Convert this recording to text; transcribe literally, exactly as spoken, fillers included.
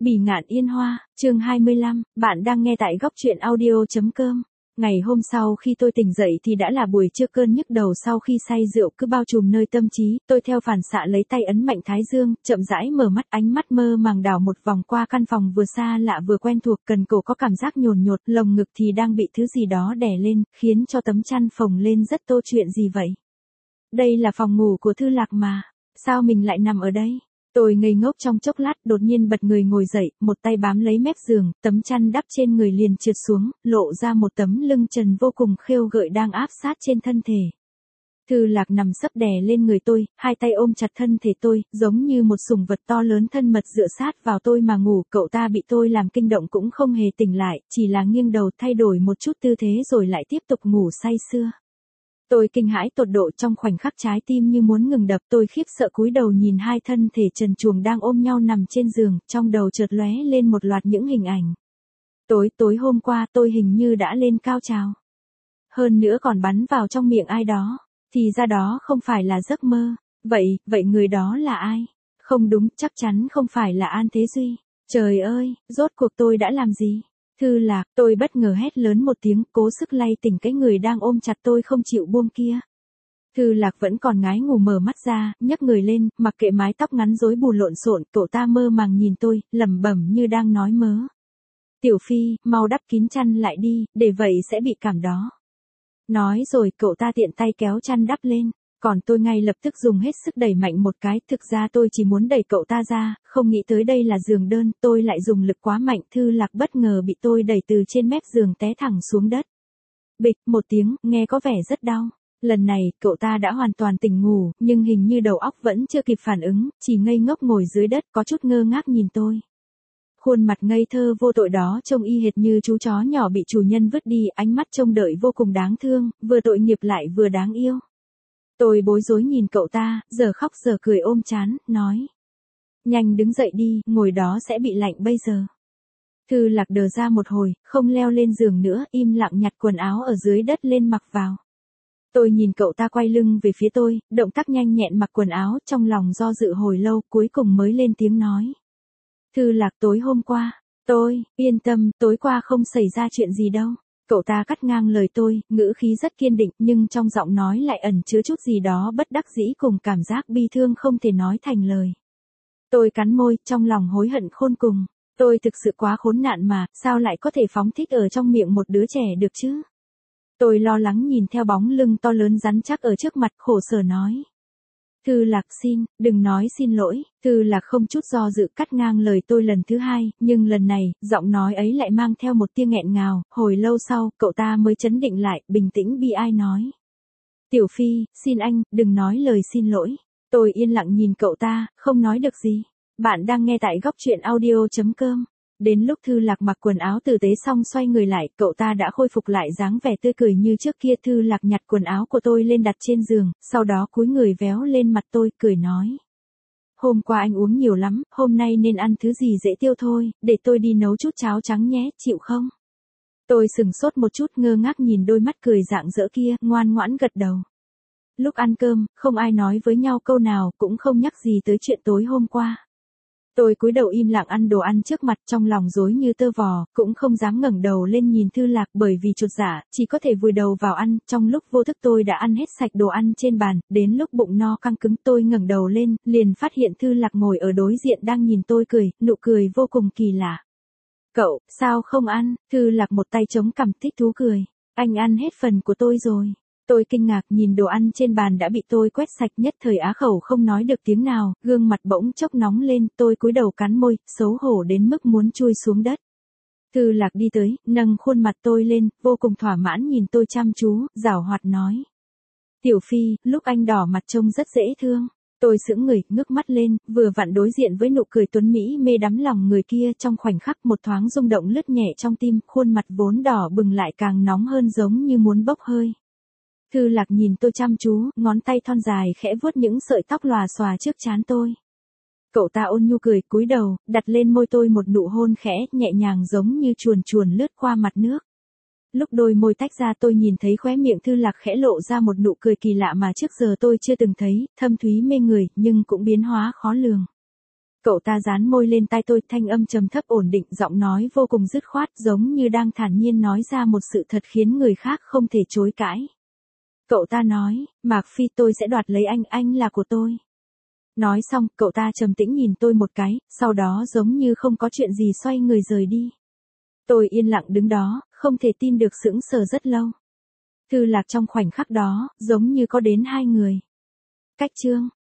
Bỉ ngạn yên hoa, chương hai mươi lăm, bạn đang nghe tại góc truyện audio.com. Ngày hôm sau khi tôi tỉnh dậy thì đã là buổi trưa, cơn nhức đầu sau khi say rượu cứ bao trùm nơi tâm trí, tôi theo phản xạ lấy tay ấn mạnh thái dương, chậm rãi mở mắt, ánh mắt mơ màng đảo một vòng qua căn phòng vừa xa lạ vừa quen thuộc, cần cổ có cảm giác nhồn nhột, lồng ngực thì đang bị thứ gì đó đè lên, khiến cho tấm chăn phồng lên rất tô. Chuyện gì vậy? Đây là phòng ngủ của Thư Lạc mà, sao mình lại nằm ở đây? Tôi ngây ngốc trong chốc lát, đột nhiên bật người ngồi dậy, một tay bám lấy mép giường, tấm chăn đắp trên người liền trượt xuống, lộ ra một tấm lưng trần vô cùng khêu gợi đang áp sát trên thân thể. Thư Lạc nằm sấp đè lên người tôi, hai tay ôm chặt thân thể tôi, giống như một sủng vật to lớn thân mật dựa sát vào tôi mà ngủ. Cậu ta bị tôi làm kinh động cũng không hề tỉnh lại, chỉ là nghiêng đầu thay đổi một chút tư thế rồi lại tiếp tục ngủ say sưa. Tôi kinh hãi tột độ, trong khoảnh khắc trái tim như muốn ngừng đập, tôi khiếp sợ cúi đầu nhìn hai thân thể trần truồng đang ôm nhau nằm trên giường, trong đầu chợt lóe lên một loạt những hình ảnh. Tối tối hôm qua tôi hình như đã lên cao trào. Hơn nữa còn bắn vào trong miệng ai đó, thì ra đó không phải là giấc mơ. Vậy, vậy người đó là ai? Không đúng, chắc chắn không phải là An Thế Duy. Trời ơi, rốt cuộc tôi đã làm gì? Thư Lạc, tôi bất ngờ hét lớn một tiếng, cố sức lay tỉnh cái người đang ôm chặt tôi không chịu buông kia. Thư Lạc vẫn còn ngái ngủ mở mắt ra, nhấc người lên, mặc kệ mái tóc ngắn rối bù lộn xộn, cậu ta mơ màng nhìn tôi, lẩm bẩm như đang nói mớ. Tiểu Phi, mau đắp kín chăn lại đi, để vậy sẽ bị cảm đó. Nói rồi cậu ta tiện tay kéo chăn đắp lên. Còn tôi ngay lập tức dùng hết sức đẩy mạnh một cái, thực ra tôi chỉ muốn đẩy cậu ta ra, không nghĩ tới đây là giường đơn, tôi lại dùng lực quá mạnh. Thư Lạc bất ngờ bị tôi đẩy từ trên mép giường té thẳng xuống đất. Bịch, một tiếng, nghe có vẻ rất đau. Lần này, cậu ta đã hoàn toàn tỉnh ngủ, nhưng hình như đầu óc vẫn chưa kịp phản ứng, chỉ ngây ngốc ngồi dưới đất, có chút ngơ ngác nhìn tôi. Khuôn mặt ngây thơ vô tội đó trông y hệt như chú chó nhỏ bị chủ nhân vứt đi, ánh mắt trông đợi vô cùng đáng thương, vừa tội nghiệp lại vừa đáng yêu. Tôi bối rối nhìn cậu ta, giờ khóc giờ cười ôm chán, nói. Nhanh đứng dậy đi, ngồi đó sẽ bị lạnh bây giờ. Thư Lạc đờ ra một hồi, không leo lên giường nữa, im lặng nhặt quần áo ở dưới đất lên mặc vào. Tôi nhìn cậu ta quay lưng về phía tôi, động tác nhanh nhẹn mặc quần áo, trong lòng do dự hồi lâu, cuối cùng mới lên tiếng nói. Thư Lạc, tối hôm qua, tôi, yên tâm, tối qua không xảy ra chuyện gì đâu. Cậu ta cắt ngang lời tôi, ngữ khí rất kiên định, nhưng trong giọng nói lại ẩn chứa chút gì đó bất đắc dĩ cùng cảm giác bi thương không thể nói thành lời. Tôi cắn môi, trong lòng hối hận khôn cùng. Tôi thực sự quá khốn nạn mà, sao lại có thể phóng thích ở trong miệng một đứa trẻ được chứ? Tôi lo lắng nhìn theo bóng lưng to lớn rắn chắc ở trước mặt, khổ sở nói. Thư Lạc xin, đừng nói xin lỗi. Thư Lạc không chút do dự cắt ngang lời tôi lần thứ hai, nhưng lần này, giọng nói ấy lại mang theo một tia nghẹn ngào. Hồi lâu sau, cậu ta mới trấn định lại, bình tĩnh bi ai nói. Tiểu Phi, xin anh, đừng nói lời xin lỗi. Tôi yên lặng nhìn cậu ta, không nói được gì. Bạn đang nghe tại góc truyện audio.com. Đến lúc Thư Lạc mặc quần áo tử tế xong xoay người lại, cậu ta đã khôi phục lại dáng vẻ tươi cười như trước kia. Thư Lạc nhặt quần áo của tôi lên đặt trên giường, sau đó cúi người véo lên mặt tôi, cười nói. Hôm qua anh uống nhiều lắm, hôm nay nên ăn thứ gì dễ tiêu thôi, để tôi đi nấu chút cháo trắng nhé, chịu không? Tôi sừng sốt một chút, ngơ ngác nhìn đôi mắt cười rạng rỡ kia, ngoan ngoãn gật đầu. Lúc ăn cơm, không ai nói với nhau câu nào, cũng không nhắc gì tới chuyện tối hôm qua. Tôi cúi đầu im lặng ăn đồ ăn trước mặt, trong lòng rối như tơ vò, cũng không dám ngẩng đầu lên nhìn Thư Lạc bởi vì chột dạ, chỉ có thể vùi đầu vào ăn. Trong lúc vô thức tôi đã ăn hết sạch đồ ăn trên bàn, đến lúc bụng no căng cứng tôi ngẩng đầu lên, liền phát hiện Thư Lạc ngồi ở đối diện đang nhìn tôi cười, nụ cười vô cùng kỳ lạ. Cậu, sao không ăn? Thư Lạc một tay chống cằm thích thú cười. Anh ăn hết phần của tôi rồi. Tôi kinh ngạc nhìn đồ ăn trên bàn đã bị tôi quét sạch, nhất thời á khẩu không nói được tiếng nào, gương mặt bỗng chốc nóng lên, tôi cúi đầu cắn môi, xấu hổ đến mức muốn chui xuống đất. Thư Lạc đi tới, nâng khuôn mặt tôi lên, vô cùng thỏa mãn nhìn tôi chăm chú, giảo hoạt nói. Tiểu Phi, lúc anh đỏ mặt trông rất dễ thương. Tôi sững người, ngước mắt lên, vừa vặn đối diện với nụ cười tuấn mỹ mê đắm lòng người kia, trong khoảnh khắc một thoáng rung động lướt nhẹ trong tim, khuôn mặt vốn đỏ bừng lại càng nóng hơn giống như muốn bốc hơi. Thư Lạc nhìn tôi chăm chú, ngón tay thon dài khẽ vuốt những sợi tóc lòa xòa trước trán tôi. Cậu ta ôn nhu cười, cúi đầu, đặt lên môi tôi một nụ hôn khẽ, nhẹ nhàng giống như chuồn chuồn lướt qua mặt nước. Lúc đôi môi tách ra tôi nhìn thấy khóe miệng Thư Lạc khẽ lộ ra một nụ cười kỳ lạ mà trước giờ tôi chưa từng thấy, thâm thúy mê người, nhưng cũng biến hóa khó lường. Cậu ta dán môi lên tai tôi, thanh âm trầm thấp ổn định, giọng nói vô cùng dứt khoát, giống như đang thản nhiên nói ra một sự thật khiến người khác không thể chối cãi. Cậu ta nói, Mạc Phi, tôi sẽ đoạt lấy anh, anh là của tôi. Nói xong, cậu ta trầm tĩnh nhìn tôi một cái, sau đó giống như không có chuyện gì xoay người rời đi. Tôi yên lặng đứng đó, không thể tin được, sững sờ rất lâu. Thư Lạc trong khoảnh khắc đó, giống như có đến hai người. Cách chương